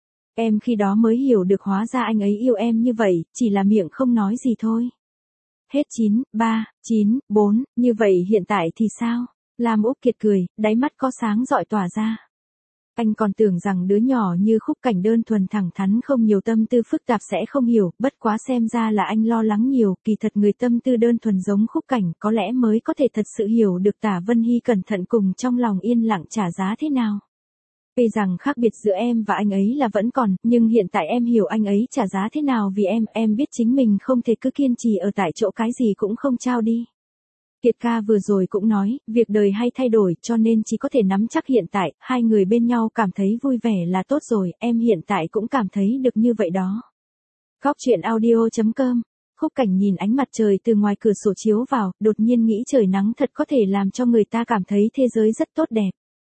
Em khi đó mới hiểu được hóa ra anh ấy yêu em như vậy, chỉ là miệng không nói gì thôi. Hết chín, ba, chín, bốn, như vậy hiện tại thì sao? Lam Úc Kiệt cười, đáy mắt có sáng rọi tỏa ra. Anh còn tưởng rằng đứa nhỏ như Khúc Cảnh đơn thuần thẳng thắn không nhiều tâm tư phức tạp sẽ không hiểu, bất quá xem ra là anh lo lắng nhiều, kỳ thật người tâm tư đơn thuần giống Khúc Cảnh có lẽ mới có thể thật sự hiểu được Tả Vân Hy cẩn thận cùng trong lòng yên lặng trả giá thế nào. Tuy rằng khác biệt giữa em và anh ấy là vẫn còn, nhưng hiện tại em hiểu anh ấy trả giá thế nào vì em, em biết chính mình không thể cứ kiên trì ở tại chỗ cái gì cũng không trao đi. Kiệt ca vừa rồi cũng nói, việc đời hay thay đổi cho nên chỉ có thể nắm chắc hiện tại, hai người bên nhau cảm thấy vui vẻ là tốt rồi, em hiện tại cũng cảm thấy được như vậy đó. Góc truyện audio chấm com. Khúc Cảnh nhìn ánh mặt trời từ ngoài cửa sổ chiếu vào, đột nhiên nghĩ trời nắng thật có thể làm cho người ta cảm thấy thế giới rất tốt đẹp.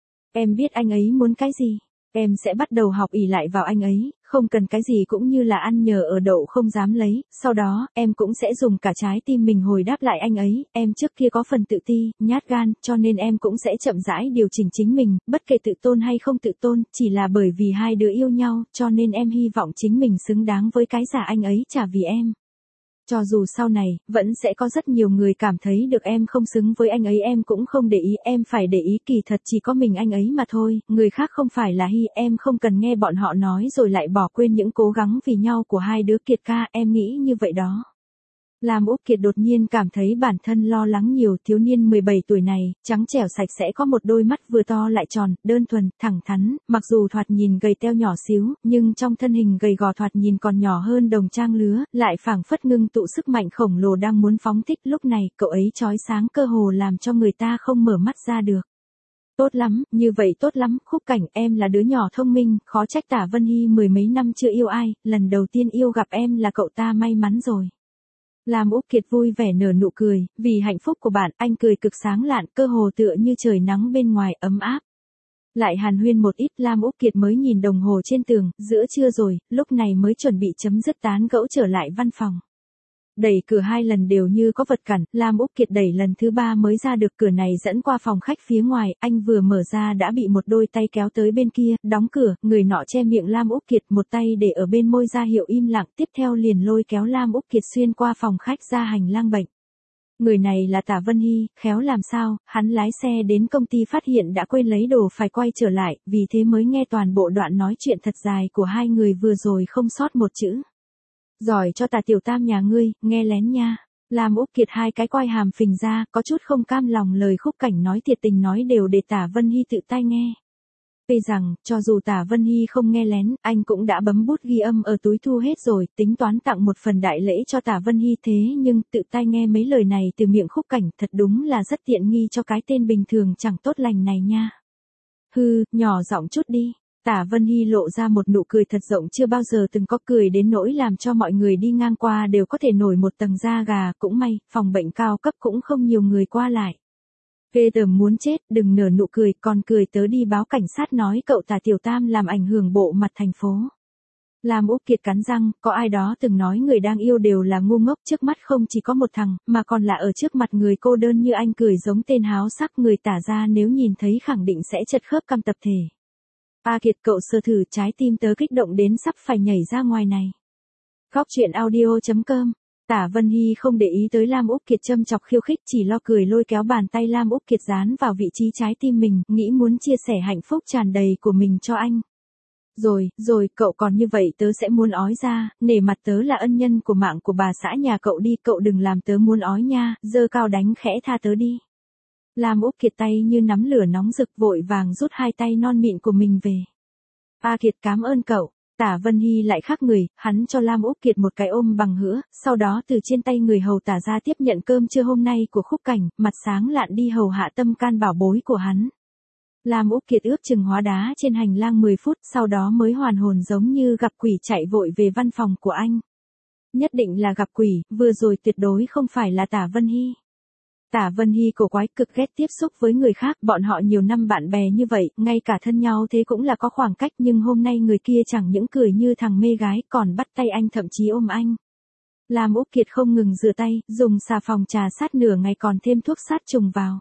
Em biết anh ấy muốn cái gì. Em sẽ bắt đầu học ỷ lại vào anh ấy, không cần cái gì cũng như là ăn nhờ ở đậu không dám lấy, sau đó, em cũng sẽ dùng cả trái tim mình hồi đáp lại anh ấy, em trước kia có phần tự ti, nhát gan, cho nên em cũng sẽ chậm rãi điều chỉnh chính mình, bất kể tự tôn hay không tự tôn, chỉ là bởi vì hai đứa yêu nhau, cho nên em hy vọng chính mình xứng đáng với cái giả anh ấy trả vì em. Cho dù sau này, vẫn sẽ có rất nhiều người cảm thấy được em không xứng với anh ấy em cũng không để ý, em phải để ý kỳ thật chỉ có mình anh ấy mà thôi, người khác không phải là Hy, em không cần nghe bọn họ nói rồi lại bỏ quên những cố gắng vì nhau của hai đứa Kiệt ca, em nghĩ như vậy đó. Lam Úc Kiệt đột nhiên cảm thấy bản thân lo lắng nhiều, thiếu niên mười bảy tuổi này, trắng trẻo sạch sẽ có một đôi mắt vừa to lại tròn, đơn thuần, thẳng thắn, mặc dù thoạt nhìn gầy teo nhỏ xíu, nhưng trong thân hình gầy gò thoạt nhìn còn nhỏ hơn đồng trang lứa, lại phảng phất ngưng tụ sức mạnh khổng lồ đang muốn phóng thích, lúc này, cậu ấy chói sáng cơ hồ làm cho người ta không mở mắt ra được. Tốt lắm, như vậy tốt lắm, Khúc Cảnh, em là đứa nhỏ thông minh, khó trách Tả Vân Hy mười mấy năm chưa yêu ai, lần đầu tiên yêu gặp em là cậu ta may mắn rồi. Lam Úc Kiệt vui vẻ nở nụ cười, vì hạnh phúc của bạn, anh cười cực sáng lạn, cơ hồ tựa như trời nắng bên ngoài ấm áp. Lại hàn huyên một ít, Lam Úc Kiệt mới nhìn đồng hồ trên tường, giữa trưa rồi, lúc này mới chuẩn bị chấm dứt tán gẫu trở lại văn phòng. Đẩy cửa hai lần đều như có vật cản, Lam Úc Kiệt đẩy lần thứ ba mới ra được, cửa này dẫn qua phòng khách phía ngoài, anh vừa mở ra đã bị một đôi tay kéo tới bên kia, đóng cửa, người nọ che miệng Lam Úc Kiệt, một tay để ở bên môi ra hiệu im lặng, tiếp theo liền lôi kéo Lam Úc Kiệt xuyên qua phòng khách ra hành lang bệnh. Người này là Tả Vân Hy, khéo làm sao, hắn lái xe đến công ty phát hiện đã quên lấy đồ phải quay trở lại, vì thế mới nghe toàn bộ đoạn nói chuyện thật dài của hai người vừa rồi không sót một chữ. Giỏi cho Tả tiểu tam nhà ngươi, nghe lén nha. Lam Úc Kiệt hai cái quai hàm phình ra, có chút không cam lòng lời Khúc Cảnh nói thiệt tình nói đều để Tả Vân Hy tự tai nghe. Tuy rằng, cho dù Tả Vân Hy không nghe lén, anh cũng đã bấm bút ghi âm ở túi thu hết rồi, tính toán tặng một phần đại lễ cho Tả Vân Hy, thế nhưng tự tai nghe mấy lời này từ miệng Khúc Cảnh thật đúng là rất tiện nghi cho cái tên bình thường chẳng tốt lành này nha. Hừ, nhỏ giọng chút đi. Tả Vân Hy lộ ra một nụ cười thật rộng chưa bao giờ từng có, cười đến nỗi làm cho mọi người đi ngang qua đều có thể nổi một tầng da gà, cũng may, phòng bệnh cao cấp cũng không nhiều người qua lại. Ghê tởm muốn chết, đừng nở nụ cười, còn cười tớ đi báo cảnh sát nói cậu Tả tiểu tam làm ảnh hưởng bộ mặt thành phố. Lam Úc Kiệt cắn răng, có ai đó từng nói người đang yêu đều là ngu ngốc, trước mắt không chỉ có một thằng, mà còn là ở trước mặt người cô đơn như anh, cười giống tên háo sắc, người Tả ra nếu nhìn thấy khẳng định sẽ chật khớp căm tập thể. A Kiệt, cậu sơ thử, trái tim tớ kích động đến sắp phải nhảy ra ngoài này. Góc truyện audio chấm com. Tả Vân Hy không để ý tới Lam Úc Kiệt châm chọc khiêu khích, chỉ lo cười lôi kéo bàn tay Lam Úc Kiệt dán vào vị trí trái tim mình, nghĩ muốn chia sẻ hạnh phúc tràn đầy của mình cho anh. Rồi, rồi, cậu còn như vậy tớ sẽ muốn ói ra, nể mặt tớ là ân nhân của mạng của bà xã nhà cậu đi, cậu đừng làm tớ muốn ói nha, giơ cao đánh khẽ tha tớ đi. Lam Úc Kiệt tay như nắm lửa nóng rực, vội vàng rút hai tay non mịn của mình về. A Kiệt, cảm ơn cậu. Tả Vân Hy lại khác người, hắn cho Lam Úc Kiệt một cái ôm bằng hữu, sau đó từ trên tay người hầu Tả ra tiếp nhận cơm trưa hôm nay của Khúc Cảnh, mặt sáng lạn đi hầu hạ tâm can bảo bối của hắn. Lam Úc Kiệt ước chừng hóa đá trên hành lang mười phút, sau đó mới hoàn hồn giống như gặp quỷ chạy vội về văn phòng của anh. Nhất định là gặp quỷ, vừa rồi tuyệt đối không phải là Tả Vân Hy. Tả Vân Hy cổ quái, cực ghét tiếp xúc với người khác, bọn họ nhiều năm bạn bè như vậy, ngay cả thân nhau thế cũng là có khoảng cách, nhưng hôm nay người kia chẳng những cười như thằng mê gái, còn bắt tay anh, thậm chí ôm anh. Lam Úc Kiệt không ngừng rửa tay, dùng xà phòng trà sát nửa ngày còn thêm thuốc sát trùng vào.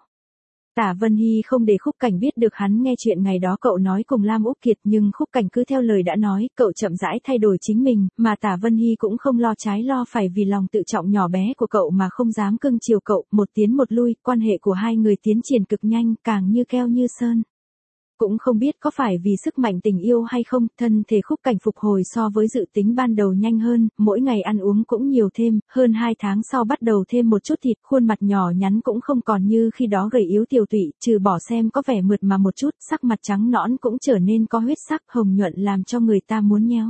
Tả Vân Hy không để Khúc Cảnh biết được hắn nghe chuyện ngày đó cậu nói cùng Lam Úc Kiệt, nhưng Khúc Cảnh cứ theo lời đã nói, cậu chậm rãi thay đổi chính mình, mà Tả Vân Hy cũng không lo trái lo phải vì lòng tự trọng nhỏ bé của cậu mà không dám cưng chiều cậu, một tiến một lui, quan hệ của hai người tiến triển cực nhanh, càng như keo như sơn. Cũng không biết có phải vì sức mạnh tình yêu hay không, thân thể Khúc Cảnh phục hồi so với dự tính ban đầu nhanh hơn, mỗi ngày ăn uống cũng nhiều thêm, hơn hai tháng sau bắt đầu thêm một chút thịt, khuôn mặt nhỏ nhắn cũng không còn như khi đó gầy yếu tiều tụy, trừ bỏ xem có vẻ mượt mà một chút, sắc mặt trắng nõn cũng trở nên có huyết sắc hồng nhuận làm cho người ta muốn nhéo.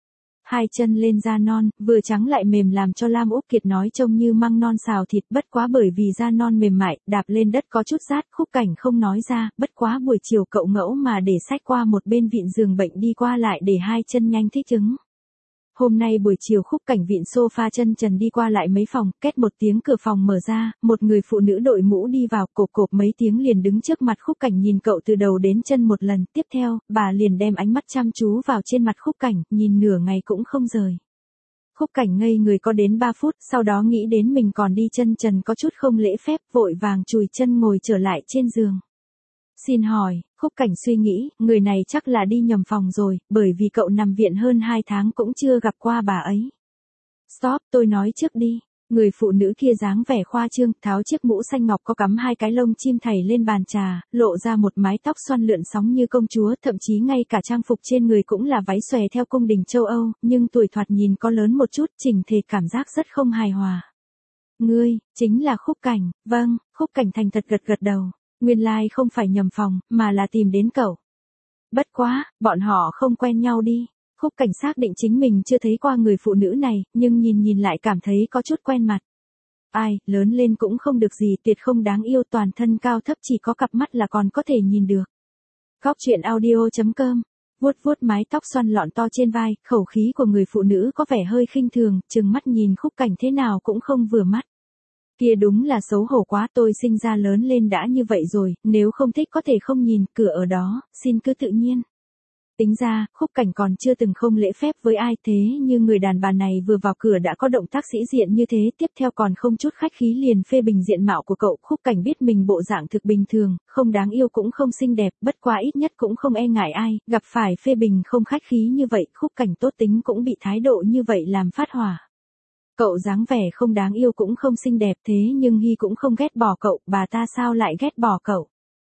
Hai chân lên da non, vừa trắng lại mềm làm cho Lam Úc Kiệt nói trông như măng non xào thịt, bất quá bởi vì da non mềm mại, đạp lên đất có chút rát, Khúc Cảnh không nói ra, bất quá buổi chiều cậu ngẫu mà để sách qua một bên vịn giường bệnh đi qua lại để hai chân nhanh thích ứng. Hôm nay buổi chiều Khúc Cảnh vịn sofa chân trần đi qua lại mấy phòng, két một tiếng cửa phòng mở ra, một người phụ nữ đội mũ đi vào, cộp cộp mấy tiếng liền đứng trước mặt Khúc Cảnh nhìn cậu từ đầu đến chân một lần, tiếp theo, bà liền đem ánh mắt chăm chú vào trên mặt Khúc Cảnh, nhìn nửa ngày cũng không rời. Khúc Cảnh ngây người có đến ba phút, sau đó nghĩ đến mình còn đi chân trần có chút không lễ phép, vội vàng chùi chân ngồi trở lại trên giường. Xin hỏi, Khúc Cảnh suy nghĩ, người này chắc là đi nhầm phòng rồi, bởi vì cậu nằm viện hơn hai tháng cũng chưa gặp qua bà ấy. Stop, tôi nói trước đi. Người phụ nữ kia dáng vẻ khoa trương, tháo chiếc mũ xanh ngọc có cắm hai cái lông chim thảy lên bàn trà, lộ ra một mái tóc xoăn lượn sóng như công chúa, thậm chí ngay cả trang phục trên người cũng là váy xòe theo cung đình châu Âu, nhưng tuổi thoạt nhìn có lớn một chút, chỉnh thể cảm giác rất không hài hòa. Ngươi, chính là Khúc Cảnh, vâng, Khúc Cảnh thành thật gật gật đầu. Nguyên lai like không phải nhầm phòng, mà là tìm đến cậu. Bất quá, bọn họ không quen nhau đi. Khúc Cảnh xác định chính mình chưa thấy qua người phụ nữ này, nhưng nhìn nhìn lại cảm thấy có chút quen mặt. Ai, lớn lên cũng không được gì, tuyệt không đáng yêu, toàn thân cao thấp chỉ có cặp mắt là còn có thể nhìn được. Góc truyện audio chấm com, vuốt vuốt mái tóc xoăn lọn to trên vai, khẩu khí của người phụ nữ có vẻ hơi khinh thường, trừng mắt nhìn Khúc Cảnh thế nào cũng không vừa mắt. Kia đúng là xấu hổ quá, tôi sinh ra lớn lên đã như vậy rồi, nếu không thích có thể không nhìn, cửa ở đó, xin cứ tự nhiên. Tính ra, Khúc Cảnh còn chưa từng không lễ phép với ai, thế như người đàn bà này vừa vào cửa đã có động tác sĩ diện như thế, tiếp theo còn không chút khách khí liền phê bình diện mạo của cậu. Khúc Cảnh biết mình bộ dạng thực bình thường, không đáng yêu cũng không xinh đẹp, bất quá ít nhất cũng không e ngại ai, gặp phải phê bình không khách khí như vậy, Khúc Cảnh tốt tính cũng bị thái độ như vậy làm phát hỏa. Cậu dáng vẻ không đáng yêu cũng không xinh đẹp, thế nhưng Hy cũng không ghét bỏ cậu, bà ta sao lại ghét bỏ cậu?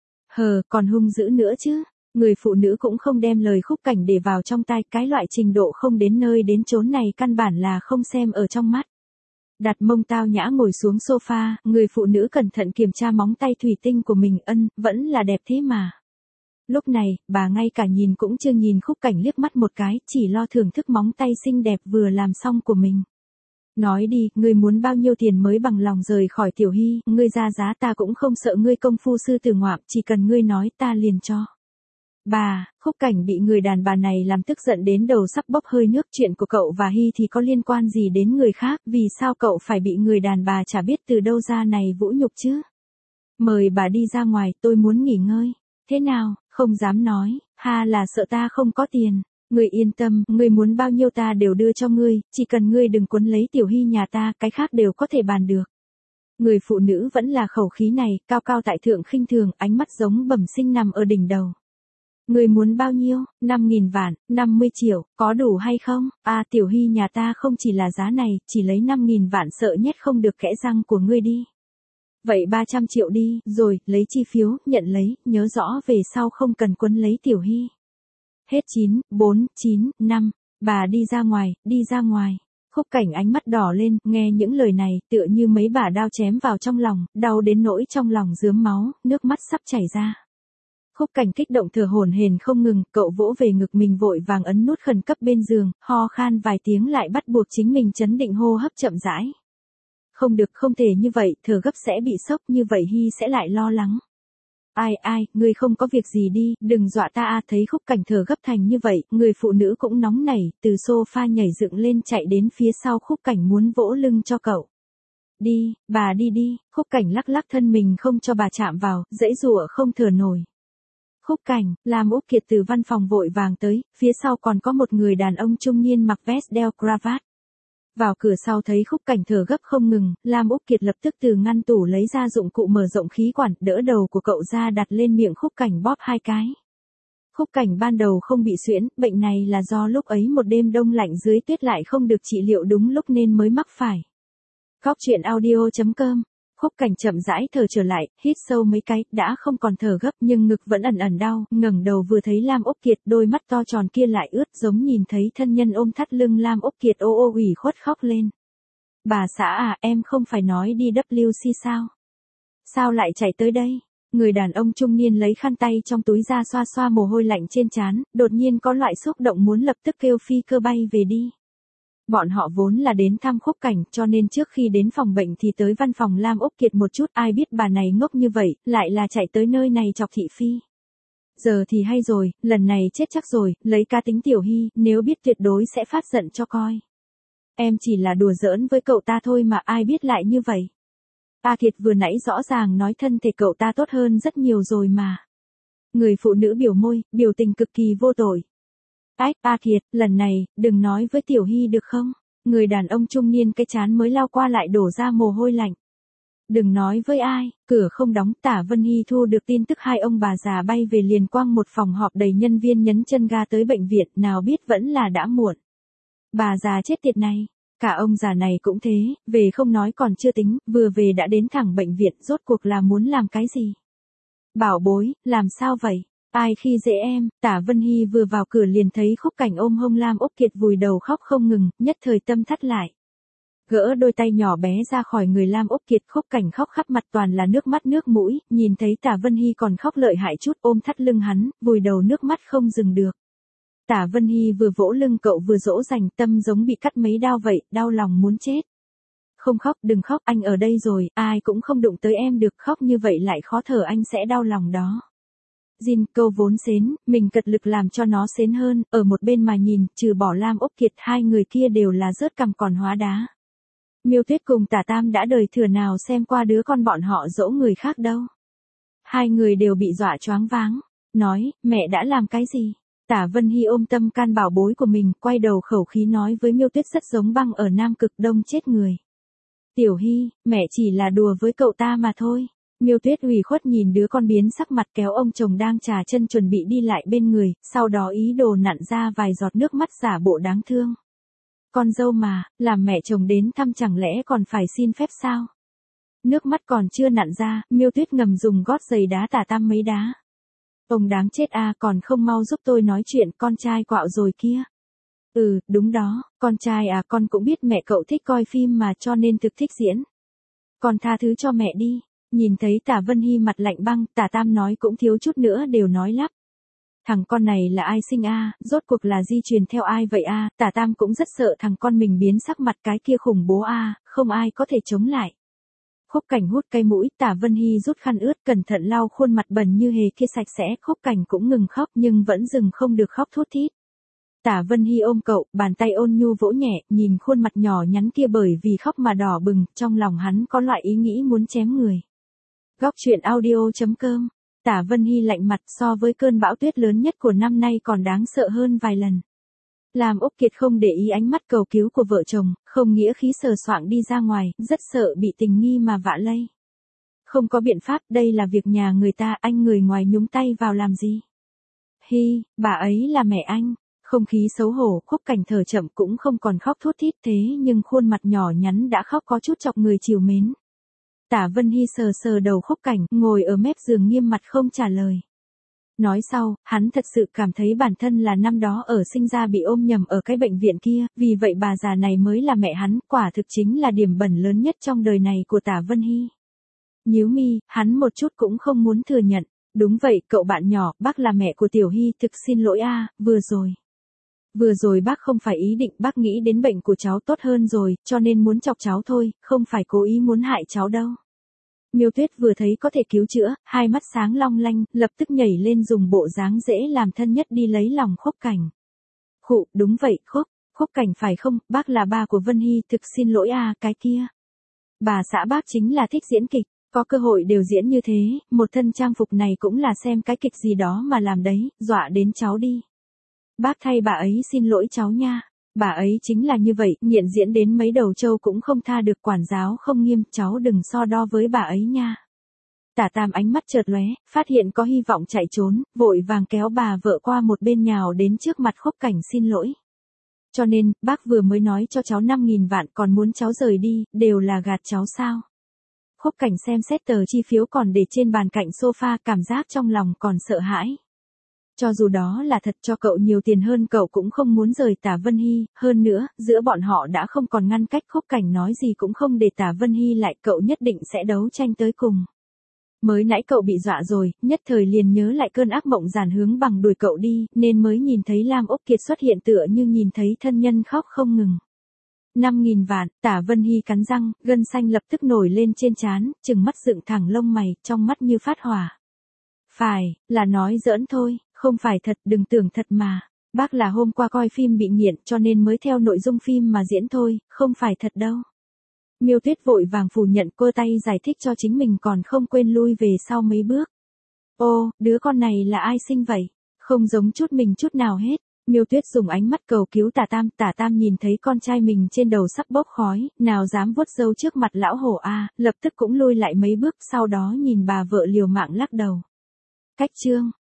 Hờ, còn hung dữ nữa chứ. Người phụ nữ cũng không đem lời Khúc Cảnh để vào trong tai, cái loại trình độ không đến nơi đến chốn này căn bản là không xem ở trong mắt. Đặt mông tao nhã ngồi xuống sofa, người phụ nữ cẩn thận kiểm tra móng tay thủy tinh của mình, ân, vẫn là đẹp thế mà. Lúc này, bà ngay cả nhìn cũng chưa nhìn Khúc Cảnh liếc mắt một cái, chỉ lo thưởng thức móng tay xinh đẹp vừa làm xong của mình. Nói đi, ngươi muốn bao nhiêu tiền mới bằng lòng rời khỏi Tiểu Hy, ngươi ra giá ta cũng không sợ ngươi công phu sư tử ngoạm, chỉ cần ngươi nói ta liền cho. Bà, Khúc Cảnh bị người đàn bà này làm tức giận đến đầu sắp bốc hơi nước, chuyện của cậu và Hy thì có liên quan gì đến người khác, vì sao cậu phải bị người đàn bà chả biết từ đâu ra này vũ nhục chứ? Mời bà đi ra ngoài, tôi muốn nghỉ ngơi. Thế nào, không dám nói, ha là sợ ta không có tiền. Ngươi yên tâm, ngươi muốn bao nhiêu ta đều đưa cho ngươi, chỉ cần ngươi đừng quấn lấy Tiểu Hy nhà ta, cái khác đều có thể bàn được. Người phụ nữ vẫn là khẩu khí này, cao cao tại thượng khinh thường, ánh mắt giống bẩm sinh nằm ở đỉnh đầu. Ngươi muốn bao nhiêu? năm nghìn vạn, năm mươi triệu, có đủ hay không? À, Tiểu Hy nhà ta không chỉ là giá này, chỉ lấy năm nghìn vạn sợ nhét không được kẽ răng của ngươi đi. Vậy ba trăm triệu đi, rồi, lấy chi phiếu, nhận lấy, nhớ rõ về sau không cần quấn lấy Tiểu Hy. Hết chín, bốn, chín, năm, bà đi ra ngoài, đi ra ngoài. Khúc Cảnh ánh mắt đỏ lên, nghe những lời này, tựa như mấy bả đao chém vào trong lòng, đau đến nỗi trong lòng rướm máu, nước mắt sắp chảy ra. Khúc Cảnh kích động thở hổn hển không ngừng, cậu vỗ về ngực mình vội vàng ấn nút khẩn cấp bên giường, ho khan vài tiếng lại bắt buộc chính mình trấn định hô hấp chậm rãi. Không được, không thể như vậy, thở gấp sẽ bị sốc, như vậy Hy sẽ lại lo lắng. Ai ai, ngươi không có việc gì đi, đừng dọa ta à. Thấy Khúc Cảnh thở gấp thành như vậy, người phụ nữ cũng nóng nảy, từ sofa nhảy dựng lên chạy đến phía sau Khúc Cảnh muốn vỗ lưng cho cậu. Đi, bà đi đi, Khúc Cảnh lắc lắc thân mình không cho bà chạm vào, dãy dụa không thở nổi. Khúc Cảnh, Lam Úc Kiệt từ văn phòng vội vàng tới, phía sau còn có một người đàn ông trung niên mặc vest đeo cravat. Vào cửa sau thấy Khúc Cảnh thở gấp không ngừng, Lam Úc Kiệt lập tức từ ngăn tủ lấy ra dụng cụ mở rộng khí quản, đỡ đầu của cậu ra đặt lên miệng Khúc Cảnh bóp hai cái. Khúc Cảnh ban đầu không bị suyễn, bệnh này là do lúc ấy một đêm đông lạnh dưới tuyết lại không được trị liệu đúng lúc nên mới mắc phải. Góc truyện audio chấm com Khúc Cảnh chậm rãi thở trở lại, hít sâu mấy cái, đã không còn thở gấp nhưng ngực vẫn ẩn ẩn đau, ngẩng đầu vừa thấy Lam Ốc Kiệt, đôi mắt to tròn kia lại ướt giống nhìn thấy thân nhân ôm thắt lưng Lam Ốc Kiệt ô ô ủy khuất khóc lên. Bà xã à, em không phải nói đi W C sao? Sao lại chạy tới đây? Người đàn ông trung niên lấy khăn tay trong túi ra xoa xoa mồ hôi lạnh trên trán, đột nhiên có loại xúc động muốn lập tức kêu phi cơ bay về đi. Bọn họ vốn là đến thăm Khúc Cảnh, cho nên trước khi đến phòng bệnh thì tới văn phòng Lam Ốc Kiệt một chút, ai biết bà này ngốc như vậy, lại là chạy tới nơi này chọc thị phi. Giờ thì hay rồi, lần này chết chắc rồi, lấy cá tính Tiểu Hy, nếu biết tuyệt đối sẽ phát giận cho coi. Em chỉ là đùa giỡn với cậu ta thôi mà ai biết lại như vậy. A Kiệt vừa nãy rõ ràng nói thân thể cậu ta tốt hơn rất nhiều rồi mà. Người phụ nữ biểu môi, biểu tình cực kỳ vô tội. Ách, A Kiệt, lần này, đừng nói với Tiểu Hy được không? Người đàn ông trung niên cái chán mới lao qua lại đổ ra mồ hôi lạnh. Đừng nói với ai, cửa không đóng, Tả Vân Hy thu được tin tức hai ông bà già bay về liền quang một phòng họp đầy nhân viên nhấn chân ga tới bệnh viện, nào biết vẫn là đã muộn. Bà già chết tiệt này, cả ông già này cũng thế, về không nói còn chưa tính, vừa về đã đến thẳng bệnh viện, rốt cuộc là muốn làm cái gì? Bảo bối, làm sao vậy? Ai khi dễ em? Tả Vân Hy vừa vào cửa liền thấy Khúc Cảnh ôm hông Lam Ốc Kiệt vùi đầu khóc không ngừng, nhất thời tâm thắt lại. Gỡ đôi tay nhỏ bé ra khỏi người Lam Ốc Kiệt, Khúc Cảnh khóc khắp mặt toàn là nước mắt nước mũi, nhìn thấy Tả Vân Hy còn khóc lợi hại chút ôm thắt lưng hắn, vùi đầu nước mắt không dừng được. Tả Vân Hy vừa vỗ lưng cậu vừa dỗ dành, tâm giống bị cắt mấy đao vậy, đau lòng muốn chết. Không khóc, đừng khóc, anh ở đây rồi, ai cũng không đụng tới em được, khóc như vậy lại khó thở, anh sẽ đau lòng đó. Jin, câu vốn xến, mình cật lực làm cho nó xến hơn, ở một bên mà nhìn, trừ bỏ Lam Ốc Kiệt, hai người kia đều là rớt cằm còn hóa đá. Miêu Tuyết cùng Tả Tam đã đời thừa nào xem qua đứa con bọn họ dỗ người khác đâu. Hai người đều bị dọa choáng váng, nói, mẹ đã làm cái gì? Tả Vân Hy ôm tâm can bảo bối của mình, quay đầu khẩu khí nói với Miêu Tuyết rất giống băng ở Nam Cực Đông chết người. Tiểu Hy, mẹ chỉ là đùa với cậu ta mà thôi. Miêu Tuyết ủy khuất nhìn đứa con biến sắc mặt kéo ông chồng đang trà chân chuẩn bị đi lại bên người, sau đó ý đồ nặn ra vài giọt nước mắt giả bộ đáng thương. Con dâu mà, làm mẹ chồng đến thăm chẳng lẽ còn phải xin phép sao? Nước mắt còn chưa nặn ra, Miêu Tuyết ngầm dùng gót giày đá Tả Tam mấy đá. Ông đáng chết à, còn không mau giúp tôi nói chuyện, con trai quạo rồi kia. Ừ, đúng đó, con trai à, con cũng biết mẹ cậu thích coi phim mà cho nên thực thích diễn. Con tha thứ cho mẹ đi. Nhìn thấy Tả Vân Hy mặt lạnh băng, Tả Tam nói cũng thiếu chút nữa đều nói lắp. Thằng con này là ai sinh a, rốt cuộc là di truyền theo ai vậy a? Tả Tam cũng rất sợ thằng con mình biến sắc mặt cái kia khủng bố a, không ai có thể chống lại. Khúc Cảnh hút cây mũi, Tả Vân Hy rút khăn ướt cẩn thận lau khuôn mặt bẩn như hề kia sạch sẽ, Khúc Cảnh cũng ngừng khóc nhưng vẫn dừng không được khóc thút thít. Tả Vân Hy ôm cậu, bàn tay ôn nhu vỗ nhẹ, nhìn khuôn mặt nhỏ nhắn kia bởi vì khóc mà đỏ bừng, trong lòng hắn có loại ý nghĩ muốn chém người. Góc truyện audio chấm com. Tả Vân Hy lạnh mặt, so với cơn bão tuyết lớn nhất của năm nay còn đáng sợ hơn vài lần. Lam Ốc Kiệt không để ý ánh mắt cầu cứu của vợ chồng, không nghĩa khí sờ soạng đi ra ngoài, rất sợ bị tình nghi mà vạ lây. Không có biện pháp, đây là việc nhà người ta, anh người ngoài nhúng tay vào làm gì? Hi, bà ấy là mẹ anh. Không khí xấu hổ, Khúc Cảnh thở chậm cũng không còn khóc thút thít thế nhưng khuôn mặt nhỏ nhắn đã khóc có chút chọc người chiều mến. Tả Vân Hy sờ sờ đầu Khúc Cảnh, ngồi ở mép giường nghiêm mặt không trả lời. Nói sau, hắn thật sự cảm thấy bản thân là năm đó ở sinh ra bị ôm nhầm ở cái bệnh viện kia, vì vậy bà già này mới là mẹ hắn, quả thực chính là điểm bẩn lớn nhất trong đời này của Tả Vân Hy. Nhíu mi, hắn một chút cũng không muốn thừa nhận. Đúng vậy, cậu bạn nhỏ, bác là mẹ của Tiểu Hy, thực xin lỗi a, vừa rồi. Vừa rồi bác không phải ý định, bác nghĩ đến bệnh của cháu tốt hơn rồi, cho nên muốn chọc cháu thôi, không phải cố ý muốn hại cháu đâu. Miêu Tuyết vừa thấy có thể cứu chữa, hai mắt sáng long lanh, lập tức nhảy lên dùng bộ dáng dễ làm thân nhất đi lấy lòng Khúc Cảnh. Khụ, đúng vậy, Khúc, Khúc Cảnh phải không, bác là ba của Vân Hy, thực xin lỗi à, cái kia. Bà xã bác chính là thích diễn kịch, có cơ hội đều diễn như thế, một thân trang phục này cũng là xem cái kịch gì đó mà làm đấy, dọa đến cháu đi. Bác thay bà ấy xin lỗi cháu nha. Bà ấy chính là như vậy, nghiện diễn đến mấy đầu trâu cũng không tha được, quản giáo không nghiêm, cháu đừng so đo với bà ấy nha. Tả Tam ánh mắt chợt lóe, phát hiện có hy vọng chạy trốn, vội vàng kéo bà vợ qua một bên nhào đến trước mặt Khúc Cảnh xin lỗi. Cho nên, bác vừa mới nói cho cháu năm nghìn vạn còn muốn cháu rời đi, đều là gạt cháu sao? Khúc Cảnh xem xét tờ chi phiếu còn để trên bàn cạnh sofa, cảm giác trong lòng còn sợ hãi. Cho dù đó là thật, cho cậu nhiều tiền hơn cậu cũng không muốn rời Tả Vân Hy, hơn nữa, giữa bọn họ đã không còn ngăn cách, Khúc Cảnh nói gì cũng không để Tả Vân Hy lại, cậu nhất định sẽ đấu tranh tới cùng. Mới nãy cậu bị dọa rồi, nhất thời liền nhớ lại cơn ác mộng giản hướng bằng đuổi cậu đi, nên mới nhìn thấy Lam Úc Kiệt xuất hiện tựa như nhìn thấy thân nhân khóc không ngừng. Năm nghìn vạn, Tả Vân Hy cắn răng, gân xanh lập tức nổi lên trên trán, trừng mắt dựng thẳng lông mày, trong mắt như phát hỏa. Phải, là nói giỡn thôi, không phải thật, đừng tưởng thật mà. Bác là hôm qua coi phim bị nghiện cho nên mới theo nội dung phim mà diễn thôi, không phải thật đâu. Miêu Tuyết vội vàng phủ nhận, cô tay giải thích cho chính mình còn không quên lui về sau mấy bước. Ô, đứa con này là ai sinh vậy? Không giống chút mình chút nào hết. Miêu Tuyết dùng ánh mắt cầu cứu Tả Tam, Tả Tam nhìn thấy con trai mình trên đầu sắp bốc khói, nào dám vuốt râu trước mặt lão hổ a, lập tức cũng lui lại mấy bước, sau đó nhìn bà vợ liều mạng lắc đầu. Cách chương